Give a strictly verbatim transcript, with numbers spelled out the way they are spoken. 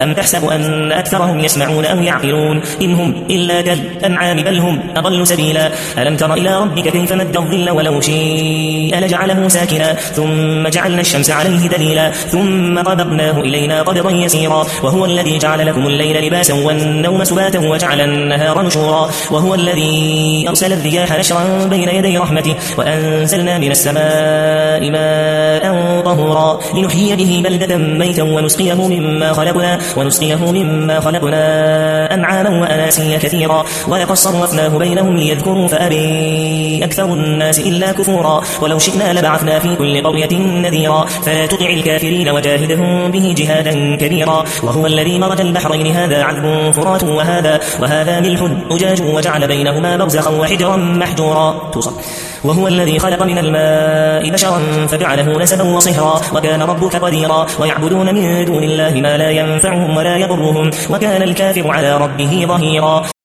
أم تحسب أن أكثرهم يسمعون أو يعقلون إن هم إلا كالأنعام بل هم أضل سبيلا ألم تر إلى ربك كيف مد الظل ولو شيء لجعله ساكنا ثم جعلنا الشمس عليه دليلا ثم قبضناه إلينا قبضا يسيرا وهو الذي جعل لكم الليل لباسا والنوم سباتا وجعل النهار نشورا وهو الذي أرسل الرياح نشرا بين يدي رحمته وأنزلنا من السماء ماء طهورا لنحيي به بلدة ميتا ونسقيه مما خلقنا ونسقيه مما خلقنا أنعاما وأناسيا كثيرا ولقد صرفناه بينهم ليذكروا فأبي أكثر الناس إلا كفورا ولو شئنا لبعثنا في كل قرية نذيرا فلا تطع الكافرين وجاهدهم به جهادا كبيرا وهو الذي مرج البحرين هذا عذب فرات وهذا وهذا ملح أجاج وجعل بينهما برزخا وحجرا محجورا توصل وهو الذي خلق من الماء بشرا فجعله نسبا وصهرا وكان ربك قديرا ويعبدون من دون الله ما لا ينفعهم ولا يضرهم وكان الكافر على ربه ظهيرا